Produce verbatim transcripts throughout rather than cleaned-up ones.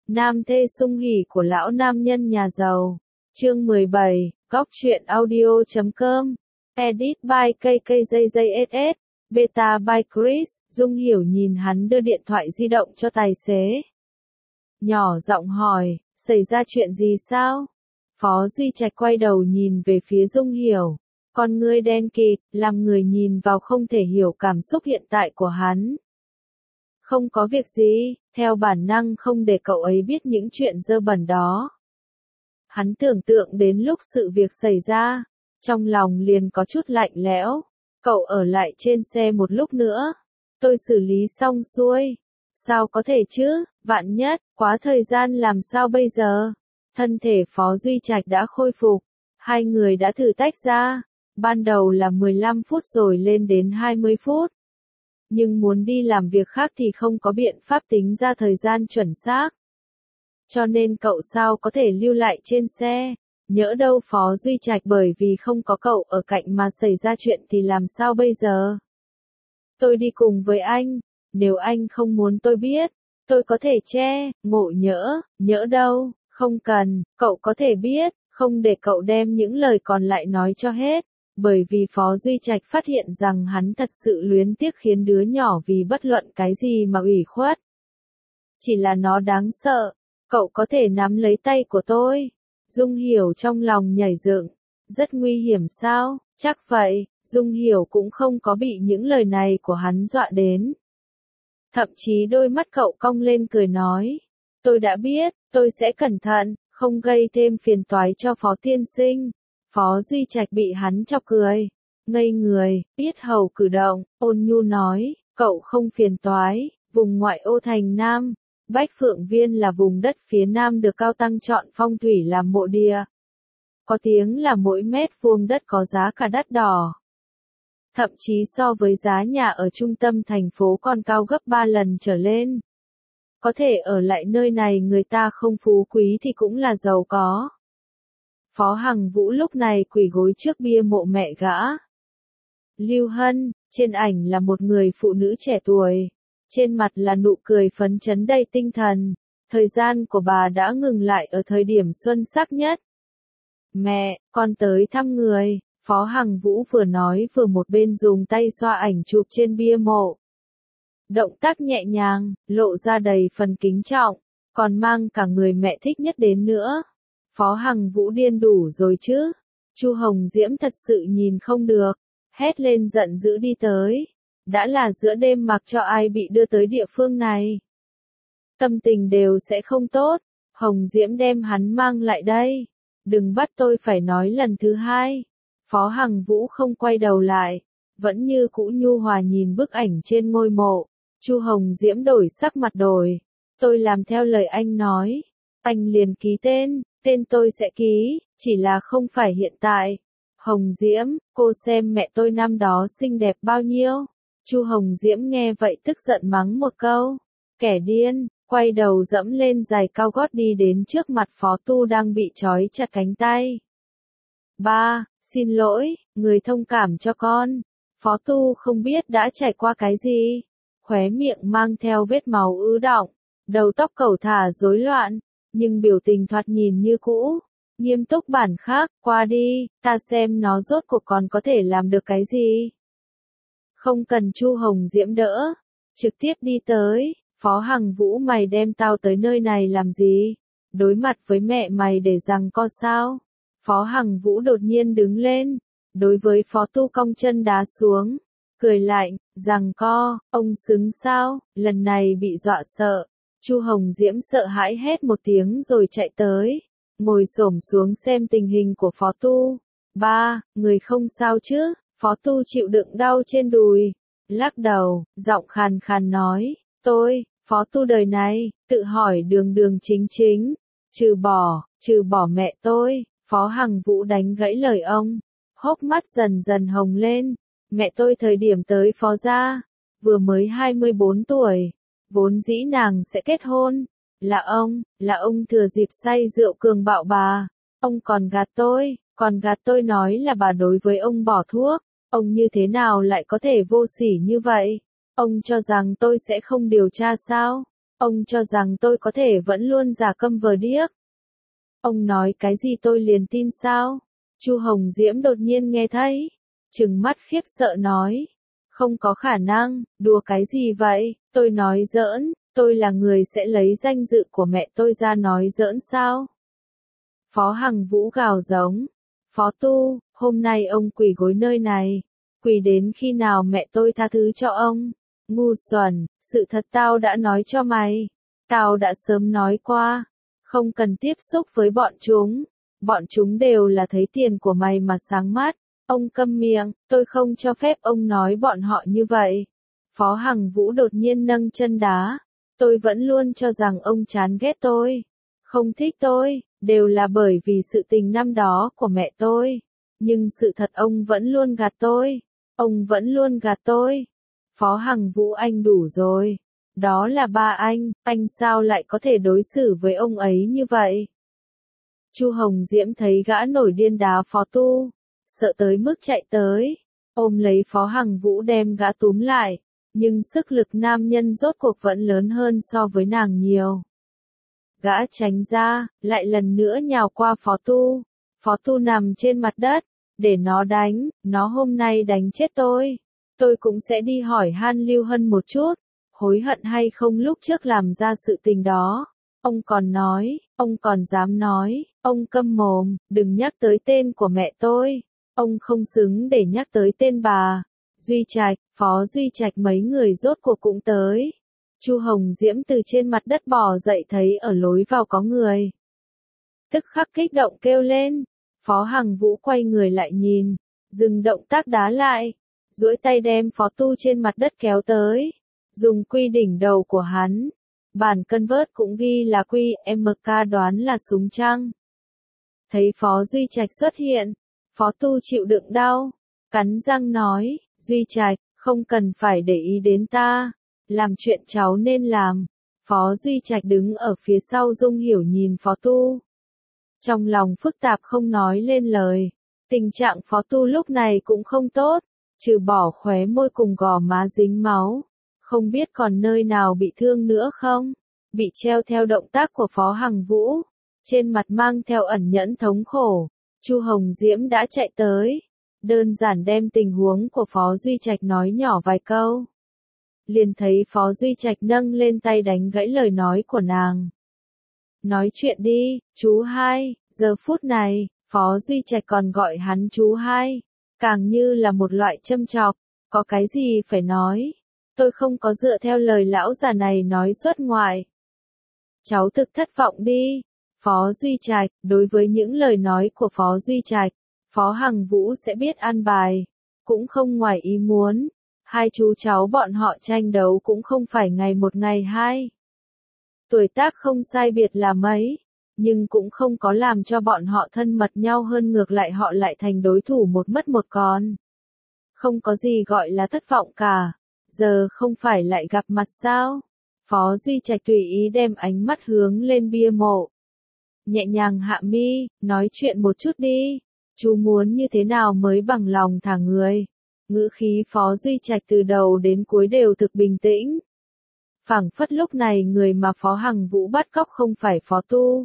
Nam thê sung hỉ của lão nam nhân nhà giàu. Chương mười bảy, góc truyện audio chấm com. Edit by ca ca J J S S. Beta by Chris. Dung Hiểu nhìn hắn đưa điện thoại di động cho tài xế. Nhỏ giọng hỏi, xảy ra chuyện gì sao? Phó Duy Trạch quay đầu nhìn về phía Dung Hiểu. Con ngươi đen kịt, làm người nhìn vào không thể hiểu cảm xúc hiện tại của hắn. Không có việc gì, theo bản năng không để cậu ấy biết những chuyện dơ bẩn đó. Hắn tưởng tượng đến lúc sự việc xảy ra, trong lòng liền có chút lạnh lẽo. Cậu ở lại trên xe một lúc nữa, tôi xử lý xong xuôi. Sao có thể chứ, vạn nhất, quá thời gian làm sao bây giờ? Thân thể Phó Duy Trạch đã khôi phục, hai người đã thử tách ra, ban đầu là mười lăm phút rồi lên đến hai mươi phút. Nhưng muốn đi làm việc khác thì không có biện pháp tính ra thời gian chuẩn xác. Cho nên cậu sao có thể lưu lại trên xe, nhỡ đâu Phó Duy Trạch bởi vì không có cậu ở cạnh mà xảy ra chuyện thì làm sao bây giờ? Tôi đi cùng với anh, nếu anh không muốn tôi biết, tôi có thể che, ngộ nhỡ, nhỡ đâu, không cần, cậu có thể biết, không để cậu đem những lời còn lại nói cho hết. Bởi vì Phó Duy Trạch phát hiện rằng hắn thật sự luyến tiếc khiến đứa nhỏ vì bất luận cái gì mà ủy khuất. Chỉ là nó đáng sợ, cậu có thể nắm lấy tay của tôi. Dung Hiểu trong lòng nhảy dựng, rất nguy hiểm sao, chắc vậy, Dung Hiểu cũng không có bị những lời này của hắn dọa đến. Thậm chí đôi mắt cậu cong lên cười nói, tôi đã biết, tôi sẽ cẩn thận, không gây thêm phiền toái cho Phó tiên sinh. Phó Duy Trạch bị hắn chọc cười, ngây người, yết hầu cử động, ôn nhu nói, cậu không phiền toái, vùng ngoại ô thành Nam, Bách Phượng Viên là vùng đất phía Nam được Cao Tăng chọn phong thủy làm mộ địa. Có tiếng là mỗi mét vuông đất có giá cả đắt đỏ. Thậm chí so với giá nhà ở trung tâm thành phố còn cao gấp ba lần trở lên. Có thể ở lại nơi này người ta không phú quý thì cũng là giàu có. Phó Hằng Vũ lúc này quỳ gối trước bia mộ mẹ gã. Lưu Hân, trên ảnh là một người phụ nữ trẻ tuổi. Trên mặt là nụ cười phấn chấn đầy tinh thần. Thời gian của bà đã ngừng lại ở thời điểm xuân sắc nhất. Mẹ, con tới thăm người. Phó Hằng Vũ vừa nói vừa một bên dùng tay xoa ảnh chụp trên bia mộ. Động tác nhẹ nhàng, lộ ra đầy phần kính trọng, còn mang cả người mẹ thích nhất đến nữa. Phó Hằng Vũ điên đủ rồi chứ. Chu Hồng Diễm thật sự nhìn không được, hét lên giận dữ đi tới. Đã là giữa đêm mặc cho ai bị đưa tới địa phương này. Tâm tình đều sẽ không tốt. Hồng Diễm đem hắn mang lại đây. Đừng bắt tôi phải nói lần thứ hai. Phó Hằng Vũ không quay đầu lại, vẫn như cũ nhu hòa nhìn bức ảnh trên ngôi mộ. Chu Hồng Diễm đổi sắc mặt đổi. Tôi làm theo lời anh nói. Anh liền ký tên. Tên tôi sẽ ký, chỉ là không phải hiện tại. Hồng Diễm, cô xem mẹ tôi năm đó xinh đẹp bao nhiêu. Chu Hồng Diễm nghe vậy tức giận mắng một câu. Kẻ điên, quay đầu dẫm lên giày cao gót đi đến trước mặt Phó Tu đang bị trói chặt cánh tay. Ba, xin lỗi, người thông cảm cho con. Phó Tu không biết đã trải qua cái gì. Khóe miệng mang theo vết máu ứ đọng, đầu tóc cẩu thả rối loạn. Nhưng biểu tình thoạt nhìn như cũ, nghiêm túc bản khác, qua đi, ta xem nó rốt cuộc còn có thể làm được cái gì. Không cần Chu Hồng Diễm đỡ, trực tiếp đi tới, Phó Hằng Vũ mày đem tao tới nơi này làm gì? Đối mặt với mẹ mày để giằng co sao? Phó Hằng Vũ đột nhiên đứng lên, đối với Phó Tu cong chân đá xuống, cười lạnh, giằng co, ông xứng sao, lần này bị dọa sợ. Chu Hồng Diễm sợ hãi hét một tiếng rồi chạy tới, ngồi xổm xuống xem tình hình của Phó Tu. Ba, người không sao chứ? Phó Tu chịu đựng đau trên đùi, lắc đầu, giọng khàn khàn nói, tôi, Phó Tu đời này, tự hỏi đường đường chính chính, trừ bỏ, trừ bỏ mẹ tôi. Phó Hằng Vũ đánh gãy lời ông, hốc mắt dần dần hồng lên, mẹ tôi thời điểm tới Phó gia, vừa mới hai mươi bốn tuổi. Vốn dĩ nàng sẽ kết hôn, là ông, là ông thừa dịp say rượu cường bạo bà, ông còn gạt tôi, còn gạt tôi nói là bà đối với ông bỏ thuốc, ông như thế nào lại có thể vô sỉ như vậy, ông cho rằng tôi sẽ không điều tra sao, Ông cho rằng tôi có thể vẫn luôn giả câm vờ điếc. Ông nói cái gì tôi liền tin sao? Chu Hồng Diễm đột nhiên nghe thấy, trừng mắt khiếp sợ nói. Không có khả năng, đùa cái gì vậy, tôi nói giỡn, tôi là người sẽ lấy danh dự của mẹ tôi ra nói giỡn sao? Phó Hằng Vũ gào giống. Phó Tu, hôm nay ông quỳ gối nơi này, quỳ đến khi nào mẹ tôi tha thứ cho ông? Ngu xuẩn, sự thật tao đã nói cho mày. Tao đã sớm nói qua, không cần tiếp xúc với bọn chúng. Bọn chúng đều là thấy tiền của mày mà sáng mắt. Ông câm miệng, tôi không cho phép ông nói bọn họ như vậy. Phó Hằng Vũ đột nhiên nâng chân đá. Tôi vẫn luôn cho rằng ông chán ghét tôi, không thích tôi, đều là bởi vì sự tình năm đó của mẹ tôi. Nhưng sự thật ông vẫn luôn gạt tôi. Ông vẫn luôn gạt tôi. Phó Hằng Vũ anh đủ rồi. Đó là ba anh, anh sao lại có thể đối xử với ông ấy như vậy? Chu Hồng Diễm thấy gã nổi điên đá Phó Tu, sợ tới mức chạy tới, ôm lấy Phó Hằng Vũ đem gã túm lại, nhưng sức lực nam nhân rốt cuộc vẫn lớn hơn so với nàng nhiều. Gã tránh ra, lại lần nữa nhào qua Phó Tu. Phó Tu nằm trên mặt đất, để nó đánh, nó hôm nay đánh chết tôi. Tôi cũng sẽ đi hỏi Han Lưu Hân một chút, hối hận hay không lúc trước làm ra sự tình đó. Ông còn nói, ông còn dám nói, ông câm mồm, đừng nhắc tới tên của mẹ tôi. Ông không xứng để nhắc tới tên bà. Duy Trạch, Phó Duy Trạch mấy người rốt cuộc cũng tới. Chu Hồng Diễm từ trên mặt đất bò dậy thấy ở lối vào có người. Tức khắc kích động kêu lên. Phó Hằng Vũ quay người lại nhìn, dừng động tác đá lại, duỗi tay đem Phó Tu trên mặt đất kéo tới, dùng quy đỉnh đầu của hắn. Bản cân vớt cũng ghi là quy em ca đoán là súng trăng. Thấy Phó Duy Trạch xuất hiện, Phó Tu chịu đựng đau, cắn răng nói, Duy Trạch, không cần phải để ý đến ta, làm chuyện cháu nên làm. Phó Duy Trạch đứng ở phía sau Dung Hiểu nhìn Phó Tu. Trong lòng phức tạp không nói lên lời, tình trạng Phó Tu lúc này cũng không tốt, trừ bỏ khóe môi cùng gò má dính máu, không biết còn nơi nào bị thương nữa không, bị treo theo động tác của Phó Hằng Vũ, trên mặt mang theo ẩn nhẫn thống khổ. Chu Hồng Diễm đã chạy tới, đơn giản đem tình huống của Phó Duy Trạch nói nhỏ vài câu. Liền thấy Phó Duy Trạch nâng lên tay đánh gãy lời nói của nàng. Nói chuyện đi, chú hai, giờ phút này, Phó Duy Trạch còn gọi hắn chú hai, càng như là một loại châm chọc, có cái gì phải nói, tôi không có dựa theo lời lão già này nói xuất ngoại. Cháu thực thất vọng đi, Phó Duy Trạch, đối với những lời nói của Phó Duy Trạch, Phó Hằng Vũ sẽ biết an bài, cũng không ngoài ý muốn, hai chú cháu bọn họ tranh đấu cũng không phải ngày một ngày hai. Tuổi tác không sai biệt là mấy, nhưng cũng không có làm cho bọn họ thân mật nhau hơn, ngược lại họ lại thành đối thủ một mất một còn. Không có gì gọi là thất vọng cả, giờ không phải lại gặp mặt sao? Phó Duy Trạch tùy ý đem ánh mắt hướng lên bia mộ. Nhẹ nhàng hạ mi, nói chuyện một chút đi, chú muốn như thế nào mới bằng lòng thả người. Ngữ khí Phó Duy Trạch từ đầu đến cuối đều thực bình tĩnh. Phảng phất lúc này người mà Phó Hằng Vũ bắt cóc không phải Phó Tu,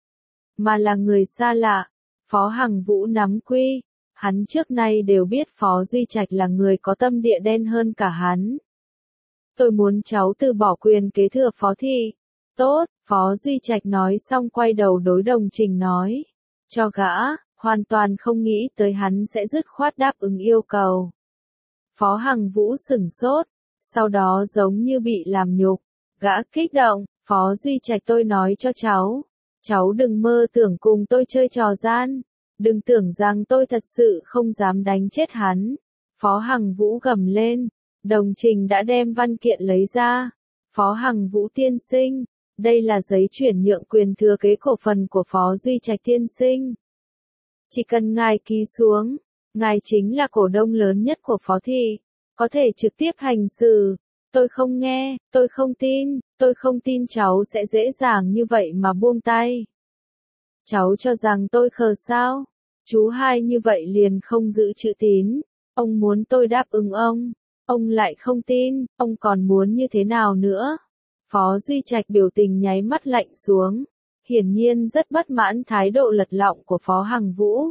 mà là người xa lạ. Phó Hằng Vũ nắm quy, hắn trước nay đều biết Phó Duy Trạch là người có tâm địa đen hơn cả hắn. Tôi muốn cháu từ bỏ quyền kế thừa Phó thị. Tốt, Phó Duy Trạch nói xong quay đầu đối Đồng Trình nói. Cho gã, hoàn toàn không nghĩ tới hắn sẽ dứt khoát đáp ứng yêu cầu. Phó Hằng Vũ sửng sốt, sau đó giống như bị làm nhục. Gã kích động, Phó Duy Trạch tôi nói cho cháu. Cháu đừng mơ tưởng cùng tôi chơi trò gian. Đừng tưởng rằng tôi thật sự không dám đánh chết hắn. Phó Hằng Vũ gầm lên. Đồng Trình đã đem văn kiện lấy ra. Phó Hằng Vũ tiên sinh, đây là giấy chuyển nhượng quyền thừa kế cổ phần của Phó Duy Trạch tiên sinh. Chỉ cần ngài ký xuống, ngài chính là cổ đông lớn nhất của Phó thị, có thể trực tiếp hành xử. Tôi không nghe, tôi không tin, tôi không tin cháu sẽ dễ dàng như vậy mà buông tay. Cháu cho rằng tôi khờ sao? Chú hai như vậy liền không giữ chữ tín, ông muốn tôi đáp ứng ông, ông lại không tin, ông còn muốn như thế nào nữa? Phó Duy Trạch biểu tình nháy mắt lạnh xuống, hiển nhiên rất bất mãn thái độ lật lọng của Phó Hằng Vũ.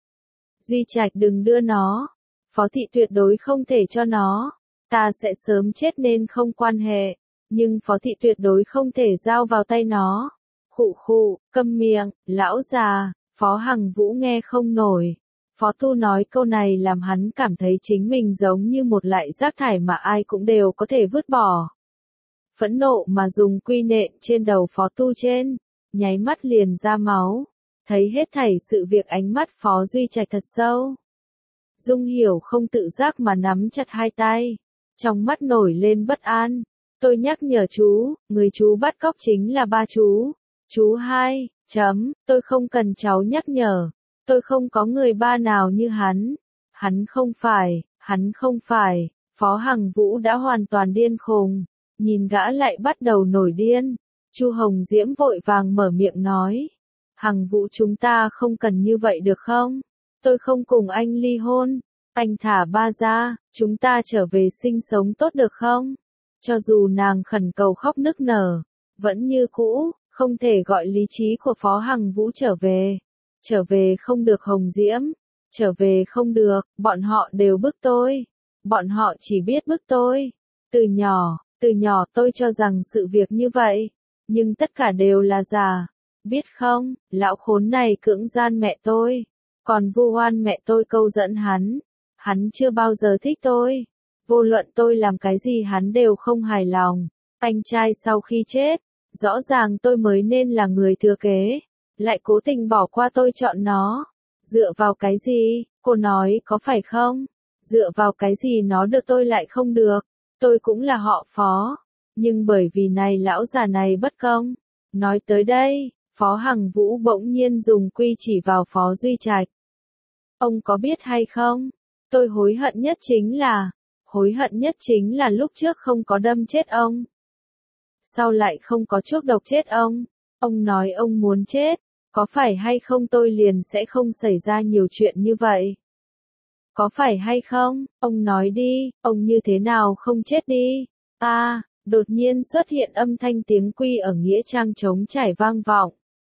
Duy Trạch đừng đưa nó, Phó thị tuyệt đối không thể cho nó, ta sẽ sớm chết nên không quan hệ, nhưng Phó thị tuyệt đối không thể giao vào tay nó. Khụ khụ, câm miệng, lão già, Phó Hằng Vũ nghe không nổi. Phó Tu nói câu này làm hắn cảm thấy chính mình giống như một loại rác thải mà ai cũng đều có thể vứt bỏ. Phẫn nộ mà dùng quy nện trên đầu Phó Tu trên, nháy mắt liền ra máu. Thấy hết thảy sự việc ánh mắt Phó Duy Trạch thật sâu. Dung Hiểu không tự giác mà nắm chặt hai tay, trong mắt nổi lên bất an. Tôi nhắc nhở chú, người chú bắt cóc chính là ba chú. Chú hai, chấm, tôi không cần cháu nhắc nhở. Tôi không có người ba nào như hắn. Hắn không phải, hắn không phải. Phó Hằng Vũ đã hoàn toàn điên khùng. Nhìn gã lại bắt đầu nổi điên. Chu Hồng Diễm vội vàng mở miệng nói. Hằng Vũ chúng ta không cần như vậy được không? Tôi không cùng anh ly hôn. Anh thả ba ra, chúng ta trở về sinh sống tốt được không? Cho dù nàng khẩn cầu khóc nức nở, vẫn như cũ, không thể gọi lý trí của Phó Hằng Vũ trở về. Trở về không được Hồng Diễm. Trở về không được, bọn họ đều bức tôi. Bọn họ chỉ biết bức tôi. Từ nhỏ, từ nhỏ tôi cho rằng sự việc như vậy. Nhưng tất cả đều là giả. Biết không, lão khốn này cưỡng gian mẹ tôi. Còn vu oan mẹ tôi câu dẫn hắn. Hắn chưa bao giờ thích tôi. Vô luận tôi làm cái gì hắn đều không hài lòng. Anh trai sau khi chết, rõ ràng tôi mới nên là người thừa kế. Lại cố tình bỏ qua tôi chọn nó. Dựa vào cái gì, cô nói có phải không? Dựa vào cái gì nó được tôi lại không được? Tôi cũng là họ Phó. Nhưng bởi vì này lão già này bất công. Nói tới đây, Phó Hằng Vũ bỗng nhiên dùng quy chỉ vào Phó Duy Trạch. Ông có biết hay không? Tôi hối hận nhất chính là, hối hận nhất chính là lúc trước không có đâm chết ông. Sau lại không có chuốc độc chết ông. Ông nói ông muốn chết. Có phải hay không tôi liền sẽ không xảy ra nhiều chuyện như vậy? Có phải hay không? Ông nói đi, ông như thế nào không chết đi? A, à, đột nhiên xuất hiện âm thanh tiếng quy ở nghĩa trang trống trải vang vọng.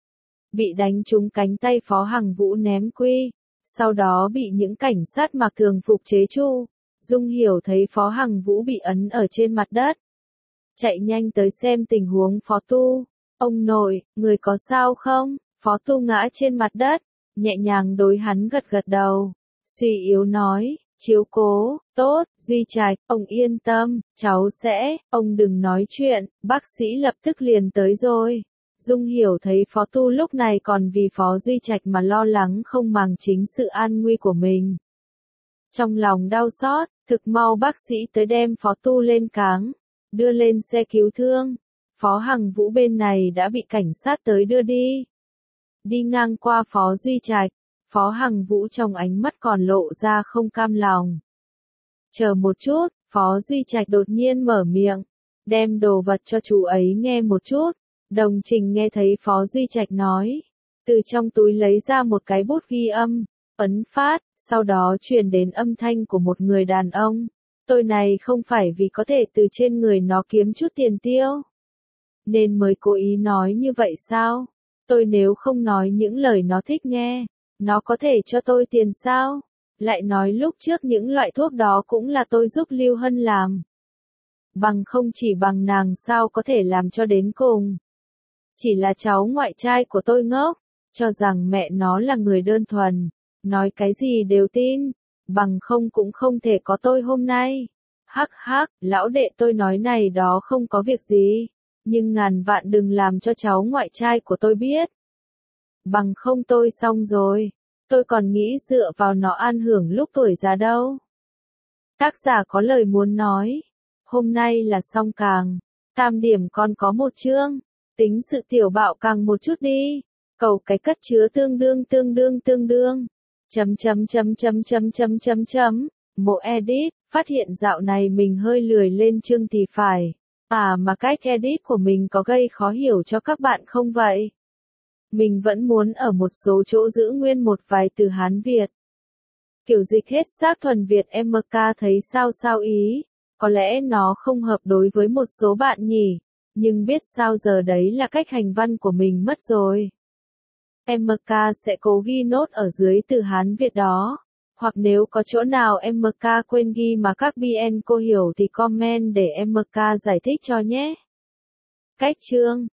Bị đánh trúng cánh tay Phó Hằng Vũ ném quy, sau đó bị những cảnh sát mặc thường phục chế tru. Dung Hiểu thấy Phó Hằng Vũ bị ấn ở trên mặt đất. Chạy nhanh tới xem tình huống Phó Tu. Ông nội, người có sao không? Phó Tu ngã trên mặt đất, nhẹ nhàng đối hắn gật gật đầu. Suy yếu nói, chiếu cố, tốt, Duy Trạch, ông yên tâm, cháu sẽ, ông đừng nói chuyện, bác sĩ lập tức liền tới rồi. Dung Hiểu thấy Phó Tu lúc này còn vì Phó Duy Trạch mà lo lắng không màng chính sự an nguy của mình. Trong lòng đau xót, thực mau bác sĩ tới đem Phó Tu lên cáng, đưa lên xe cứu thương. Phó Hằng Vũ bên này đã bị cảnh sát tới đưa đi. Đi ngang qua Phó Duy Trạch, Phó Hằng Vũ trong ánh mắt còn lộ ra không cam lòng. Chờ một chút, Phó Duy Trạch đột nhiên mở miệng, đem đồ vật cho chú ấy nghe một chút. Đồng Trình nghe thấy Phó Duy Trạch nói, từ trong túi lấy ra một cái bút ghi âm, ấn phát, sau đó truyền đến âm thanh của một người đàn ông. Tôi này không phải vì có thể từ trên người nó kiếm chút tiền tiêu, nên mới cố ý nói như vậy sao? Tôi nếu không nói những lời nó thích nghe, nó có thể cho tôi tiền sao? Lại nói lúc trước những loại thuốc đó cũng là tôi giúp Lưu Hân làm. Bằng không chỉ bằng nàng sao có thể làm cho đến cùng. Chỉ là cháu ngoại trai của tôi ngốc, cho rằng mẹ nó là người đơn thuần, nói cái gì đều tin, bằng không cũng không thể có tôi hôm nay. Hắc hắc, lão đệ tôi nói này đó không có việc gì, nhưng ngàn vạn đừng làm cho cháu ngoại trai của tôi biết. Bằng không tôi xong rồi, tôi còn nghĩ dựa vào nó an hưởng lúc tuổi già đâu. Tác giả có lời muốn nói, hôm nay là xong càng, tam điểm còn có một chương, tính sự tiểu bạo càng một chút đi, cầu cái cất chứa tương đương tương đương tương đương, chấm chấm chấm chấm chấm chấm chấm chấm, mộ edit, phát hiện dạo này mình hơi lười lên chương thì phải, à mà cách edit của mình có gây khó hiểu cho các bạn không vậy? Mình vẫn muốn ở một số chỗ giữ nguyên một vài từ Hán Việt. Kiểu dịch hết xác thuần Việt em ca thấy sao sao ý, có lẽ nó không hợp đối với một số bạn nhỉ, nhưng biết sao giờ đấy là cách hành văn của mình mất rồi. em ca sẽ cố ghi nốt ở dưới từ Hán Việt đó. Hoặc nếu có chỗ nào em ca quên ghi mà các bê en cô hiểu thì comment để em ca giải thích cho nhé. Cách chương